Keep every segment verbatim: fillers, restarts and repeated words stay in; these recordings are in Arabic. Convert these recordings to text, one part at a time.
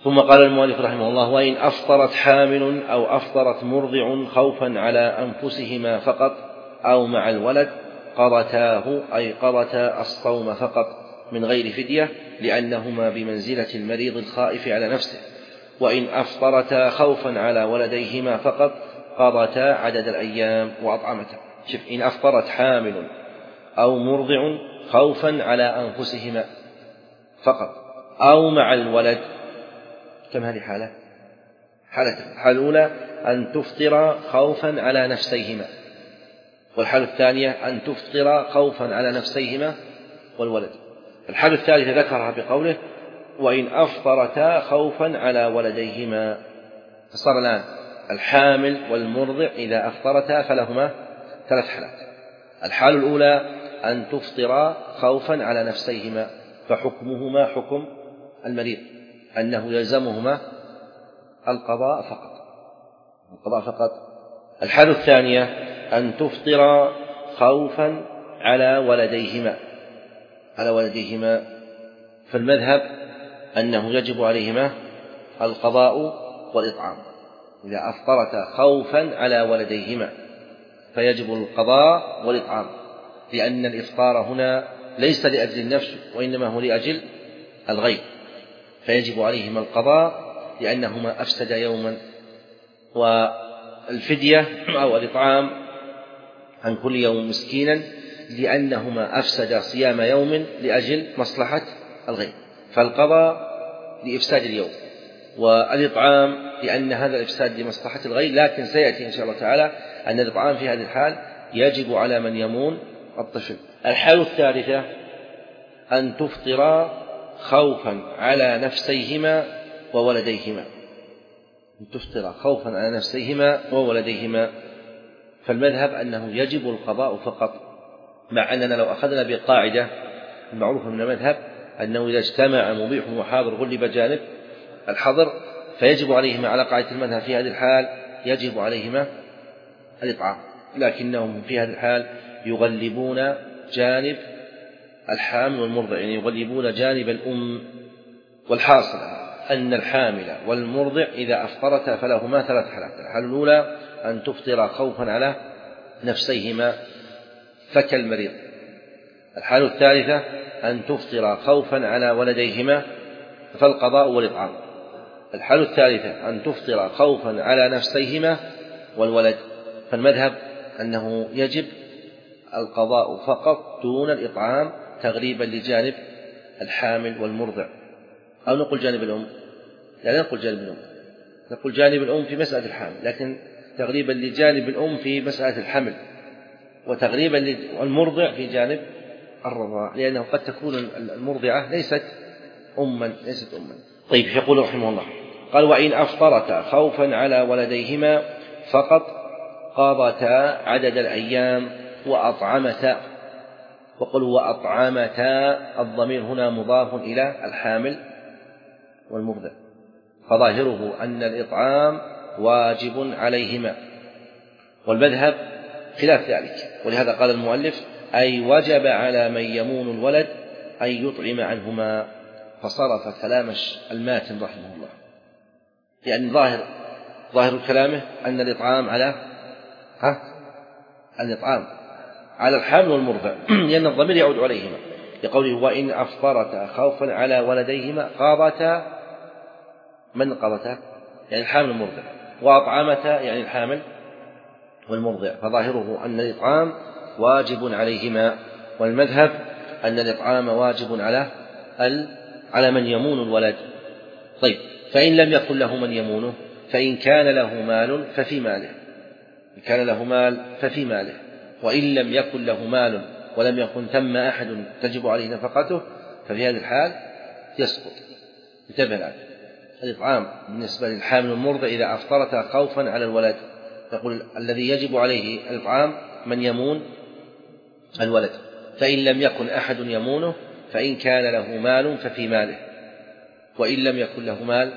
ثم قال المؤلف رحمه الله: وإن أفطرت حامل أو أفطرت مرضع خوفا على أنفسهما فقط أو مع الولد قضتاه، أي قضتا الصوم فقط من غير فدية، لأنهما بمنزلة المريض الخائف على نفسه. وإن أفطرتا خوفا على ولديهما فقط قضتا عدد الأيام وأطعمتا. شوف، إن أفطرت حامل أو مرضع خوفا على أنفسهما فقط أو مع الولد، كم هذه حالة؟ حالة الحالة الأولى أن تفطر خوفا على نفسيهما، والحالة الثانية أن تفطر خوفا على نفسيهما والولد. الحالة الثالثة ذكرها بقوله: وإن أفطرتا خوفا على ولديهما. فصار الآن الحامل والمرضع إذا أفطرتا فلهما ثلاث حالات. الحالة الأولى أن تفطر خوفا على نفسيهما، فحكمهما حكم المريض، أنه يلزمهما القضاء فقط القضاء فقط. الحالة الثانية أن تفطر خوفا على ولديهما على ولديهما فالمذهب أنه يجب عليهما القضاء والإطعام. إذا أفطرتا خوفا على ولديهما فيجب القضاء والإطعام، لأن الإفطار هنا ليس لأجل النفس وإنما هو لأجل الغير، فيجب عليهما القضاء لأنهما أفسد يوما. والفدية أو الإطعام عن كل يوم مسكينا لأنهما أفسد صيام يوم لأجل مصلحة الغير، فالقضاء لإفساد اليوم والإطعام لأن هذا الإفساد لمصلحة الغير. لكن سيأتي إن شاء الله تعالى أن الإطعام في هذه الحال يجب على من يمون الطفل. الحالة الثالثة أن تفطر خوفا على نفسيهما وولديهما أن تفطر خوفا على نفسيهما وولديهما فالمذهب أنه يجب القضاء فقط، مع أننا لو أخذنا بالقاعدة المعروفة من المذهب أنه إذا اجتمع مبيح وحاضر غلب جانب الحظر، فيجب عليهما على قاعدة المذهب في هذه الحال يجب عليهما الإطعام، لكنهم في هذه الحال يغلبون جانب الحامل والمرضع، يعني يغلبون جانب الأم. والحاصل أن الحامل والمرضع إذا أفطرتا فلهما ثلاث حالات. الحالة الأولى أن تفطر خوفا على نفسيهما فكالمريض. الحالة الثالثة أن تفطر خوفا على ولديهما فالقضاء والإطعام. الحالة الثالثة أن تفطر خوفا على نفسيهما والولد، فالمذهب أنه يجب القضاء فقط دون الإطعام تغليبا لجانب الحامل والمرضع. أو نقول جانب الأم، لا نقول جانب الأم، نقول جانب الأم في مسألة الحامل، لكن تغليبا لجانب الأم في مسألة الحمل، وتغليبا للمرضع في جانب الرضاع، لأنه قد تكون المرضعة ليست أما ليست أما. طيب، يقول رحمه الله قال: وإن أفطرتا خوفا على ولديهما فقط قضتا عدد الأيام وأطعمتا. وقل وأطعمتا الضمير هنا مضاف إلى الحامل والمرضع، فظاهره أن الإطعام واجب عليهما، والمذهب خلاف ذلك، ولهذا قال المؤلف: أي وجب على من يمون الولد أن يطعم عنهما، فصرف كلام الماتن رحمه الله، لأن ظاهر ظاهر كلامه أن الإطعام على ها الإطعام على الحامل والمرضع، لأن الضمير يعود عليهما، لقوله: وإن أفطرتا خوفا على ولديهما قضتا. من قضتا؟ يعني الحامل والمرضع، وأطعمتا يعني الحامل والمرضع، فظاهره أن الإطعام واجب عليهما، والمذهب أن الإطعام واجب على على من يمون الولد. طيب، فإن لم يكن له من يمونه، فإن كان له مال ففي ماله إن كان له مال ففي ماله وإن لم يكن له مال ولم يكن ثم أحد تجب عليه نفقته ففي هذه الحال يسقط. انتبه الآن، الإطعام بالنسبة للحامل والمرضع إذا أفطرتا خوفا على الولد، يقول الذي يجب عليه الإطعام من يمون الولد، فإن لم يكن أحد يمونه فإن كان له مال ففي ماله وإن لم يكن له مال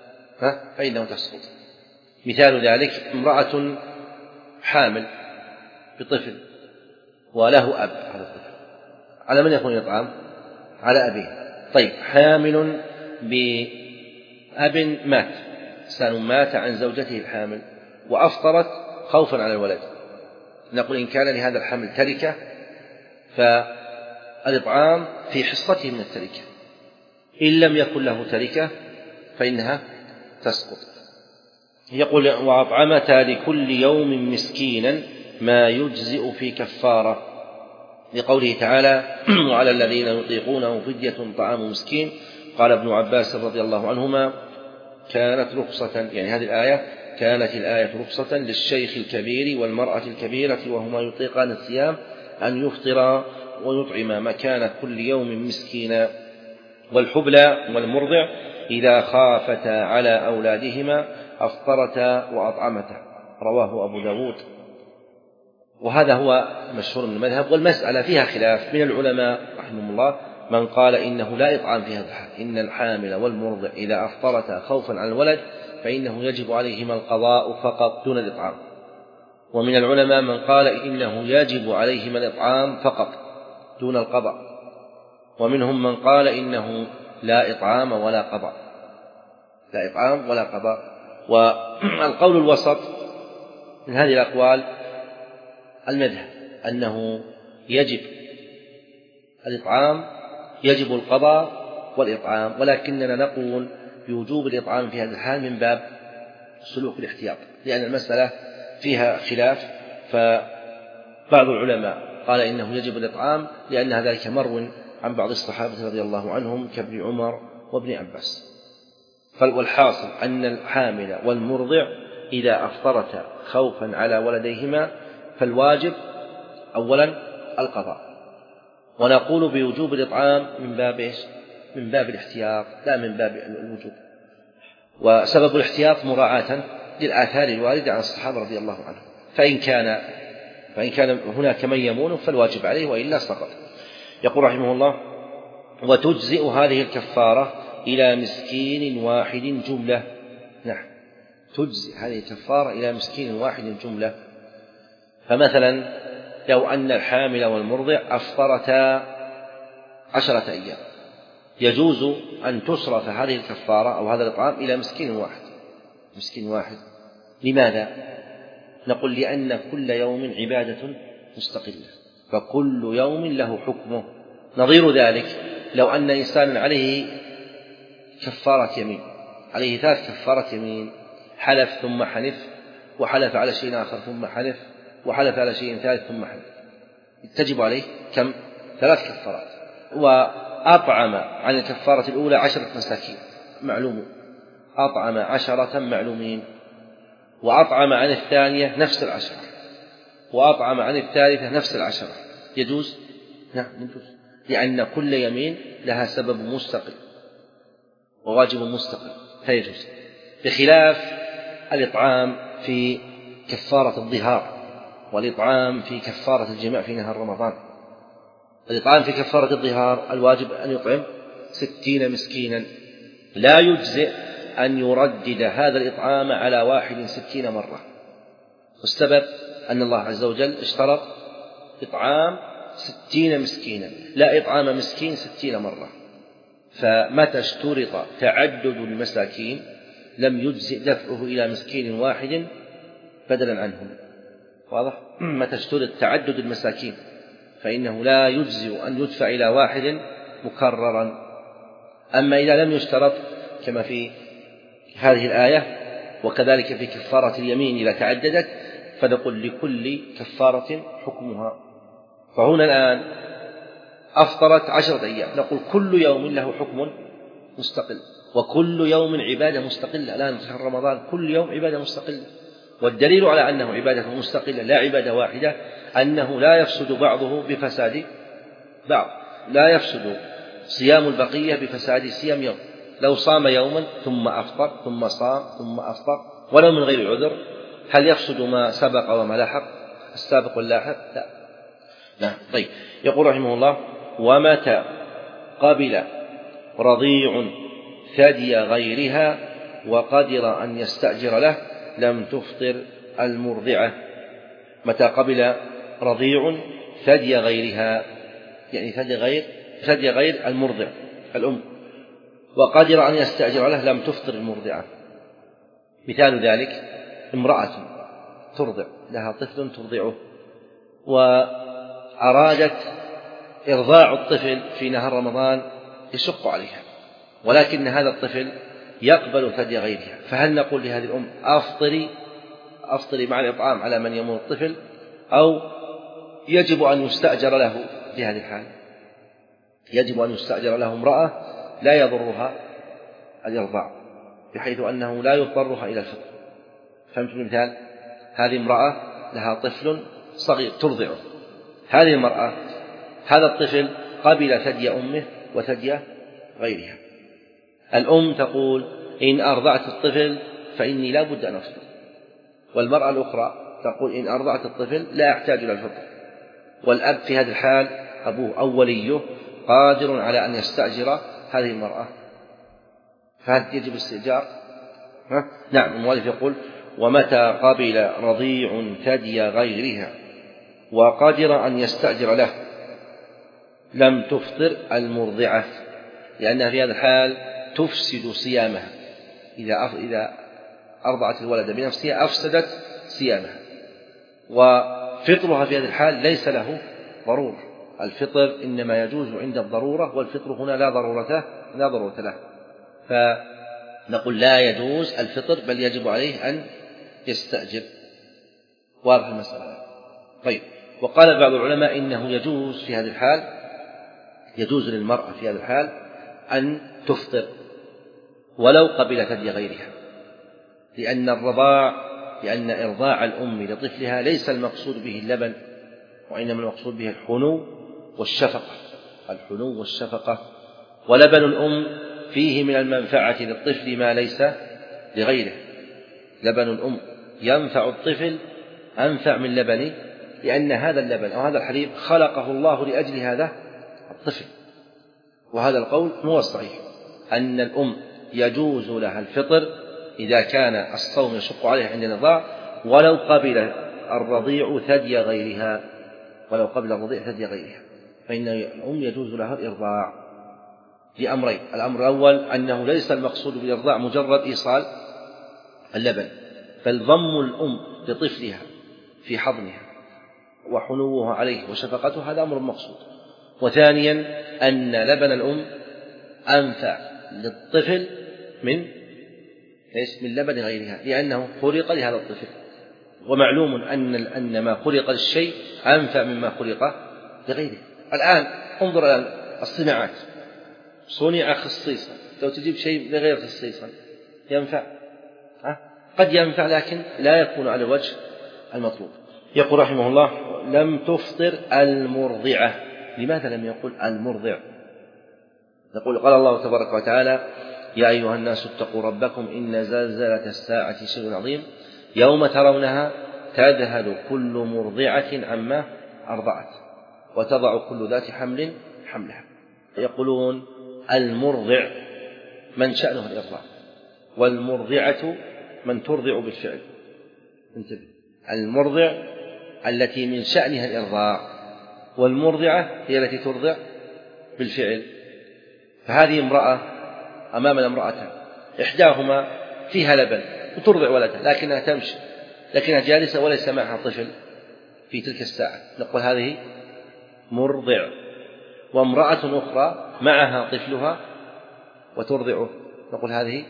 فإنه تسقط. مثال ذلك: امرأة حامل بطفل وله أب، هذا الطفل على من يكون الإطعام؟ على أبيه. طيب، حامل أب مات، إنسان مات عن زوجته الحامل وأفطرت خوفا على الولد، نقول إن كان لهذا الحمل تركة فالإطعام في حصته من التركة، إن لم يكن له تركة فإنها تسقط. يقول وأطعمتا لكل يوم مسكينا ما يجزئ في كفارة، لقوله تعالى وعلى الذين يطيقونه فدية طعام مسكين. قال ابن عباس رضي الله عنهما كانت رخصة، يعني هذه الآية كانت الآية رخصة للشيخ الكبير والمرأة الكبيرة وهما يطيقان الصيام أن يفطرا ويطعما مكان كل يوم مسكينا، والحبلى والمرضع إذا خافتا على أولادهما أفطرتا وأطعمتا، رواه أبو داود. وهذا هو مشهور من المذهب، والمسألة فيها خلاف من العلماء رحمهم الله، من قال إنه لا إطعام في هذا الحال، إن الحامل والمرضع إذا أفطرتا خوفا على الولد فإنه يجب عليهما القضاء فقط دون الإطعام، ومن العلماء من قال إنه يجب عليهما الإطعام فقط دون القضاء، ومنهم من قال إنه لا إطعام ولا قضاء، لا إطعام ولا قضاء. والقول الوسط من هذه الأقوال المذهب أنه يجب الإطعام، يجب القضاء والإطعام، ولكننا نقول بوجوب الإطعام في هذا الحال من باب سلوك الاحتياط، لأن المسألة فيها خلاف، فبعض العلماء قال إنه يجب الإطعام لأن ذلك مروي عن بعض الصحابة رضي الله عنهم كابن عمر وابن عباس. والحاصل أن الحامل والمرضع إذا أفطرتا خوفا على ولديهما فالواجب أولا القضاء، ونقول بوجوب الإطعام من باب إيش؟ من باب الاحتياط لا من باب الوجوب. وسبب الاحتياط مراعاة للآثار الواردة عن الصحابة رضي الله عنهم، فإن كان فإن كان هناك من يمون فالواجب عليه وإلا سقط. يقول رحمه الله وتجزئ هذه الكفارة إلى مسكين واحد جملة. نعم، تجزئ هذه الكفارة إلى مسكين واحد جملة. فمثلا لو أن الحامل والمرضع أفطرتا عشرة أيام يجوز أن تصرف هذه الكفارة أو هذا الإطعام إلى مسكين واحد. مسكين واحد لماذا؟ نقول لأن كل يوم عبادة مستقلة، فكل يوم له حكمه. نظير ذلك لو أن إنسان عليه كفارة يمين، عليه ثلاث كفارة يمين، حلف ثم حنف، وحلف على شيء آخر ثم حنف، وحلف على شيء ثالث ثم حنف، تجب عليه كم؟ ثلاث كفارات. وأطعم عن الكفارة الأولى عشرة مساكين معلوم، أطعم عشرة معلومين، وأطعم عن الثانية نفس العشرة، وأطعم عن الثالثة نفس العشرة. يجوز؟ نعم يجوز، لأن كل يمين لها سبب مستقل وواجب مستقل فيجوز، بخلاف الإطعام في كفارة الظهار والإطعام في كفارة الجماع في نهار رمضان. الإطعام في كفارة الظهار الواجب أن يطعم ستين مسكينا، لا يجزئ أن يردد هذا الإطعام على واحد ستين مرة، والسبب أن الله عز وجل اشترط إطعام ستين مسكينا لا إطعام مسكين ستين مرة، فمتى اشترط تعدد المساكين لم يجزئ دفعه إلى مسكين واحد بدلا عنهم. واضح؟ متى اشترط تعدد المساكين فإنه لا يجزئ أن يدفع إلى واحد مكررا. أما إذا لم يشترط كما في هذه الآية وكذلك في كفارة اليمين إذا تعددت فنقول لكل كفارة حكمها. فهنا الآن أفطرت عشرة أيام، نقول كل يوم له حكم مستقل، وكل يوم عبادة مستقلة. الآن في شهر رمضان كل يوم عبادة مستقلة، والدليل على أنه عبادة مستقلة لا عبادة واحدة أنه لا يفسد بعضه بفساد بعض، لا يفسد صيام البقية بفساد صيام يوم. لو صام يوما ثم أفطر ثم صام ثم أفطر ولو من غير عذر هل يفسد ما سبق وما لاحق؟ السابق واللاحق؟ لا. نعم. طيب، يقول رحمه الله ومتى قبل رضيع ثدي غيرها وقدر أن يستأجر له لم تفطر المرضعة. متى قبل رضيع ثدي غيرها، يعني ثدي غير ثدي غير المرضع الأم، وقدر أن يستأجر له لم تفطر المرضعة. مثال ذلك امرأة ترضع، لها طفل ترضعه، وأرادت إرضاع الطفل في نهار رمضان يشق عليها، ولكن هذا الطفل يقبل ثدي غيرها، فهل نقول لهذه الأم أفطري أفطري مع الإطعام على من يموت الطفل، أو يجب أن يستأجر له في هذه الحال؟ يجب أن يستأجر له امرأة لا يضرها الإرضاع، بحيث أنه لا يضطرها إلى الفطر. فهمت المثال؟ هذه امرأة لها طفل صغير ترضعه، هذه المرأة هذا الطفل قبل ثدي أمه وثدي غيرها. الأم تقول إن أرضعت الطفل فإني لا بد أن أفطر، والمرأة الأخرى تقول إن أرضعت الطفل لا أحتاج إلى الفطر. والأب في هذه الحال أبوه أو وليه قادر على أن يستأجر هذه المرأة، فهل يجب استئجار؟ ها؟ نعم. المؤلف يقول ومتى قبل رضيع ثدي غيرها وقادر أن يستأجر له لم تفطر المرضعة، لأنها في هذا الحال تفسد صيامها. إذا إذا أرضعت الولد بنفسها أفسدت صيامها، وفطرها في هذه الحال ليس له ضرورة. الفطر إنما يجوز عند الضرورة، والفطر هنا لا ضرورة لا ضرورة له، فنقول لا يجوز الفطر بل يجب عليه أن يستأجر. واضح المسألة؟ طيب. وقال بعض العلماء إنه يجوز في هذه الحال، يجوز للمرأة في هذه الحال أن تفطر ولو قبل ثدي غيرها، لأن الرضاع لأن إرضاع الأم لطفلها ليس المقصود به اللبن، وإنما المقصود به الحنو والشفقة، الحنو والشفقة. ولبن الأم فيه من المنفعة للطفل ما ليس لغيره. لبن الأم ينفع الطفل أنفع من لبن، لأن هذا اللبن أو هذا الحليب خلقه الله لأجل هذا الطفل. وهذا القول هو الصحيح، أن الأم يجوز لها الفطر إذا كان الصوم يشق عليها عند الرضاع ولو قبل الرضيع ثدي غيرها، ولو قبل الرضيع ثدي غيرها، فإن الأم يجوز لها الإرضاع لأمرين. الأمر الأول أنه ليس المقصود بالإرضاع مجرد إيصال اللبن، بل ضم الأم لطفلها في حضنها وحنوها عليه وشفقته، هذا أمر مقصود. وثانيا أن لبن الأم أنفع للطفل من من لبن غيرها، لأنه خلق لهذا الطفل، ومعلوم أن أن ما خلق للشيء أنفع مما خلق لغيره. الآن انظر إلى الصناعات، صنع خصيصا، لو تجيب شيء لغير خصيصا ينفع؟ قد ينفع لكن لا يكون على الوجه المطلوب. يقول رحمه الله لم تفطر المرضعة. لماذا لم يقل المرضع؟ نقول قال الله تبارك وتعالى يا أيها الناس اتقوا ربكم إن زلزلة الساعة شيء عظيم يوم ترونها تذهل كل مرضعة عما أرضعت وتضع كل ذات حمل حملها. يقولون المرضع من شأنه الإرضاع، والمرضعة من ترضع بالفعل. انتبه، المرضع التي من شأنها الإرضاع، والمرضعة هي التي ترضع بالفعل. فهذه امرأة أمامنا امرأتان، إحداهما فيها لبن وترضع ولدها لكنها تمشي، لكنها جالسة وليس معها طفل في تلك الساعة، نقول هذه مرضع. وامرأة أخرى معها طفلها وترضعه، نقول هذه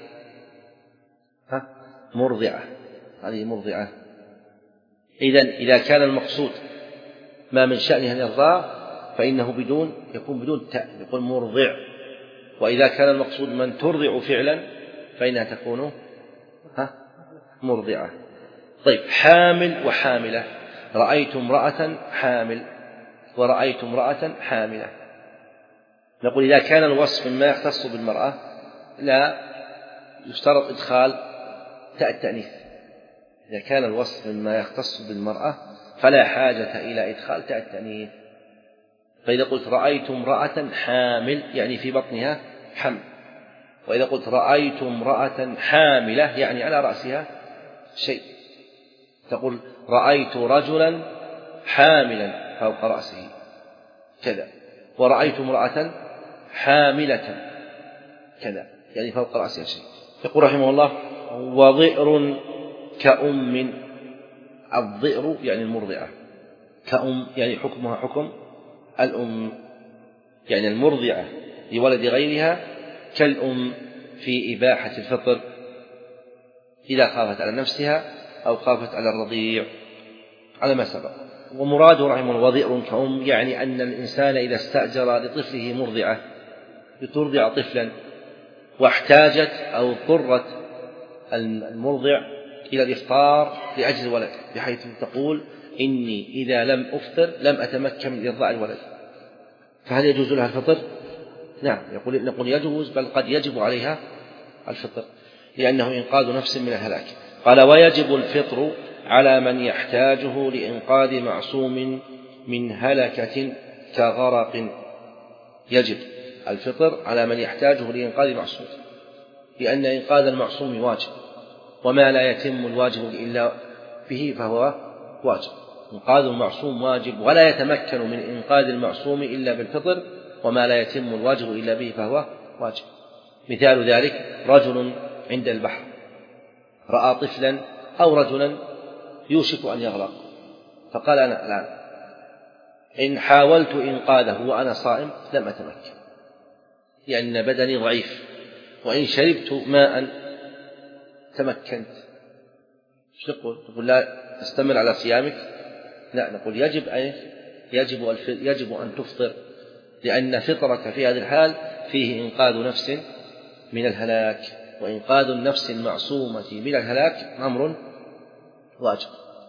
ها مرضعة، هذه مرضعة. إذن إذا كان المقصود ما من شأنها الإرضاع فإنه بدون يكون بدون تاء، يقول مرضع. وإذا كان المقصود من ترضع فعلا فإنها تكون ها مرضعة. طيب، حامل وحاملة. رأيت امرأة حامل ورأيت امرأة حاملة. نقول إذا كان الوصف مما يختص بالمرأة لا يشترط إدخال تاء التأنيث. إذا كان الوصف مما يختص بالمرأة فلا حاجة إلى إدخال تاء التأنيث. فإذا قلت رأيت امرأة حامل يعني في بطنها حمل، وإذا قلت رأيت امرأة حاملة يعني على رأسها شيء، تقول رأيت رجلا حاملا فوق رأسه كذا، ورأيت امرأة حاملة كذا، يعني فوق رأسها شيء. يقول رحمه الله: وضئر كأم. الضئر يعني المرضعة، كأم يعني حكمها حكم الأم، يعني المرضعة لولد غيرها كالأم في إباحة الفطر إذا خافت على نفسها أو خافت على الرضيع على ما سبق. ومراده رحمه الله وضئر كأم، يعني أن الإنسان إذا استأجر لطفله مرضعة لترضع طفلا واحتاجت أو اضطرت المرضع إلى الإفطار لأجل الولد، بحيث تقول: إني إذا لم أفطر لم أتمكن من إرضاع الولد، فهل يجوز لها الفطر؟ نعم، يقول نقول يجوز، بل قد يجب عليها الفطر، لأنه إنقاذ نفس من الهلاك. قال: ويجب الفطر على من يحتاجه لإنقاذ معصوم من هلكة كغرق. يجب الفطر على من يحتاجه لإنقاذ معصوم، لأن إنقاذ المعصوم واجب، وما لا يتم الواجب إلا به فهو واجب. إنقاذ المعصوم واجب، ولا يتمكن من إنقاذ المعصوم إلا بالفطر، وما لا يتم الواجب إلا به فهو واجب. مثال ذلك: رجل عند البحر رأى طفلا أو رجلا يوشك أن يغرق، فقال: أنا الآن إن حاولت إنقاذه وأنا صائم لم أتمكن، لأن بدني ضعيف، وإن شربت ماء تمكنت. ايش نقول؟ تقول: لا تستمر على صيامك؟ لا، نقول يجب أن يجب يجب أن تفطر، لأن فطرك في هذه الحال فيه إنقاذ نفس من الهلاك، وإنقاذ النفس المعصومة من الهلاك أمر واجب.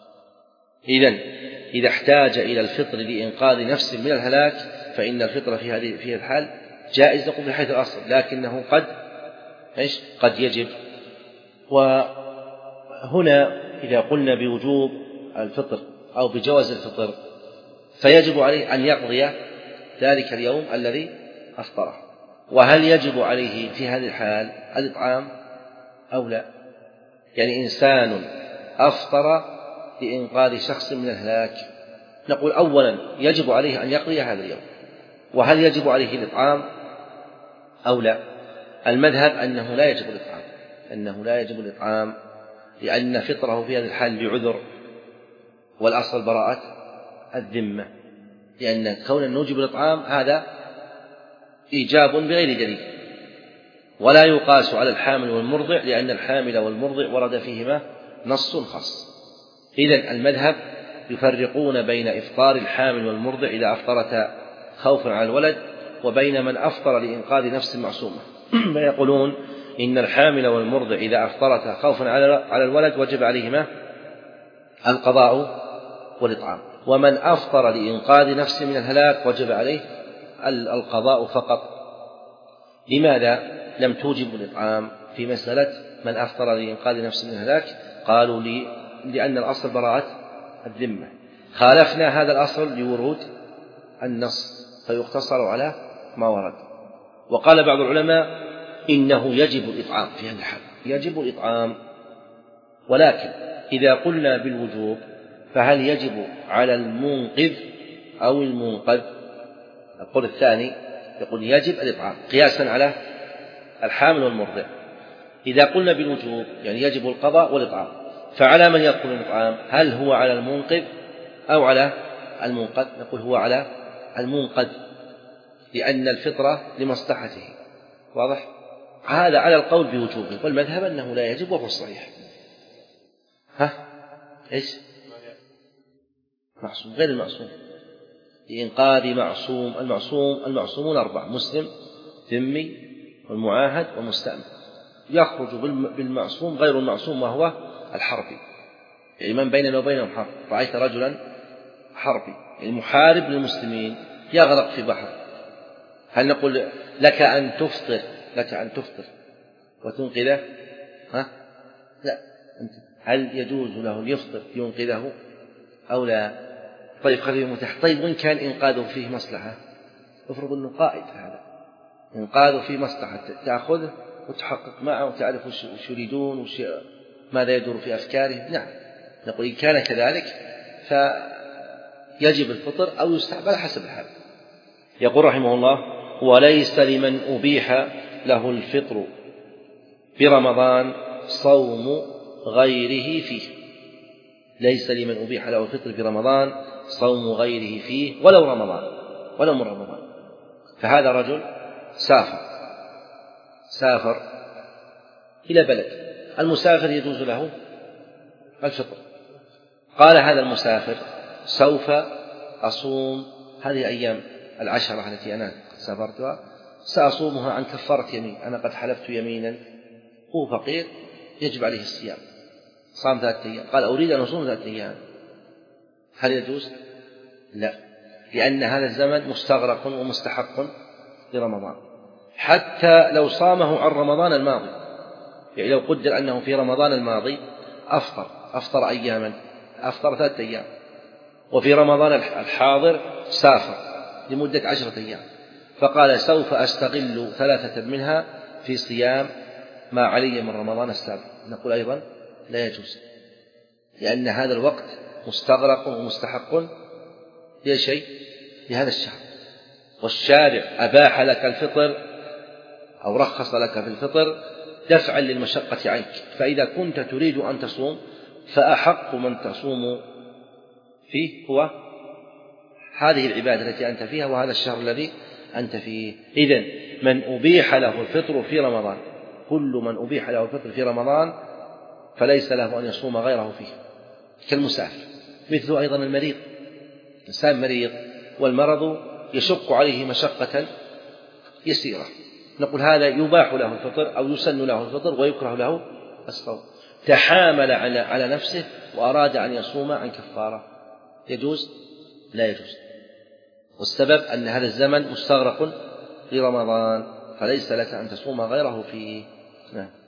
إذن إذا احتاج إلى الفطر لإنقاذ نفس من الهلاك فإن الفطر في هذه في الحال جائز، نقول بحيث الأصل، لكنه قد إيش قد يجب. وهنا إذا قلنا بوجوب الفطر أو بجواز الفطر فيجب عليه أن يقضي ذلك اليوم الذي أفطره. وهل يجب عليه في هذه الحال الإطعام أو لا؟ يعني إنسان أفطر لإنقاذ شخص من الهلاك، نقول أولا يجب عليه أن يقضي هذا اليوم. وهل يجب عليه الإطعام أو لا؟ المذهب أنه لا يجب الإطعام، أنه لا يجب الإطعام لأن فطره في هذه الحال لعذر، والأصل براءة الذمة، لأن كون نوجب الإطعام هذا إيجاب بغير دليل، ولا يقاس على الحامل والمرضع، لأن الحامل والمرضع ورد فيهما نص خاص. إذن المذهب يفرقون بين إفطار الحامل والمرضع إذا أفطرتا خوفا على الولد، وبين من أفطر لإنقاذ نفس معصومة، فيقولون إن الحامل والمرضع إذا أفطرتا خوفا على الولد وجب عليهما القضاء والإطعام، ومن أفطر لإنقاذ نفس من الهلاك وجب عليه القضاء فقط. لماذا لم توجب الإطعام في مسألة من أفطر لإنقاذ نفس من الهلاك؟ قالوا لي لأن الأصل براءة الذمة، خالفنا هذا الأصل لورود النص فيقتصر على ما ورد. وقال بعض العلماء إنه يجب الإطعام في هذا الحال، يجب الإطعام، ولكن إذا قلنا بالوجوب فهل يجب على المنقذ أو المنقذ؟ القول الثاني يقول يجب الإطعام قياسا على الحامل والمرضع. إذا قلنا بالوجوب يعني يجب القضاء والإطعام، فعلى من يكون الإطعام؟ هل هو على المنقذ أو على المنقذ؟ نقول هو على المنقذ، لأن الفطرة لمصلحته. واضح؟ هذا على القول بوجوبه، والمذهب أنه لا يجب وهو الصحيح. ها؟ إيش؟ معصوم غير المعصوم، لإنقاذ معصوم. المعصوم المعصومون أربعة: مسلم، ذمي، والمعاهد، والمستأمن. يخرج بالمعصوم غير المعصوم وهو الحربي، يعني من بيننا وبينهم حرب. رأيت رجلا حربي المحارب للمسلمين يغرق في بحر، هل نقول لك أن تفطر لك أن تفطر وتنقذه؟ ها؟ لا. هل يجوز له أن يفطر ينقذه أو لا؟ طيب خليه متاح. طيب وإن كان إنقاذه فيه مصلحة، افرض أنه قائد، هذا إنقاذه فيه مصلحة، تأخذه وتحقق معه وتعرف وش يريدون وش ماذا يدور في أفكاره. نعم، نقول إن كان كذلك فيجب الفطر أو يستحب على حسب الحال. يقول رحمه الله: وليس لمن أبيح له الفطر في رمضان صوم غيره فيه. ليس لمن أبيح له الفطر في رمضان صوم غيره فيه ولو رمضان ولو من رمضان. فهذا رجل سافر سافر إلى بلد، المسافر يجوز له الفطر. قال هذا المسافر سوف أصوم هذه الأيام العشرة التي أنا قد سافرتها سأصومها عن كفارة يمين، أنا قد حلفت يمينا. هو فقير يجب عليه الصيام، صام ثلاثة أيام، قال أريد أن أصوم ثلاثة أيام، هل يجوز؟ لا، لأن هذا الزمن مستغرق ومستحق لرمضان، حتى لو صامه عن رمضان الماضي. يعني لو قدر أنه في رمضان الماضي أفطر أفطر أياما أفطر ثلاثة أيام، وفي رمضان الحاضر سافر لمدة عشرة أيام، فقال سوف أستغل ثلاثة منها في صيام ما علي من رمضان السابق، نقول أيضا لا يجوز، لأن هذا الوقت مستغرق ومستحق لشيء لهذا الشهر، والشارع أباح لك الفطر أو رخص لك في الفطر دفعا للمشقة عنك. فإذا كنت تريد أن تصوم فأحق من تصوم فيه هو هذه العبادة التي أنت فيها وهذا الشهر الذي أنت فيه. إذن من أبيح له الفطر في رمضان، كل من أبيح له الفطر في رمضان فليس له أن يصوم غيره فيه، كالمسافر. مثل أيضا المريض، إنسان مريض والمرض يشق عليه مشقة يسيرة، نقول هذا يباح له الفطر أو يسن له الفطر ويكره له الصوم. تحامل على نفسه وأراد أن يصوم عن كفارة، يجوز؟ لا يجوز. والسبب أن هذا الزمن مستغرق في رمضان فليس لك أن تصوم غيره فيه. نعم.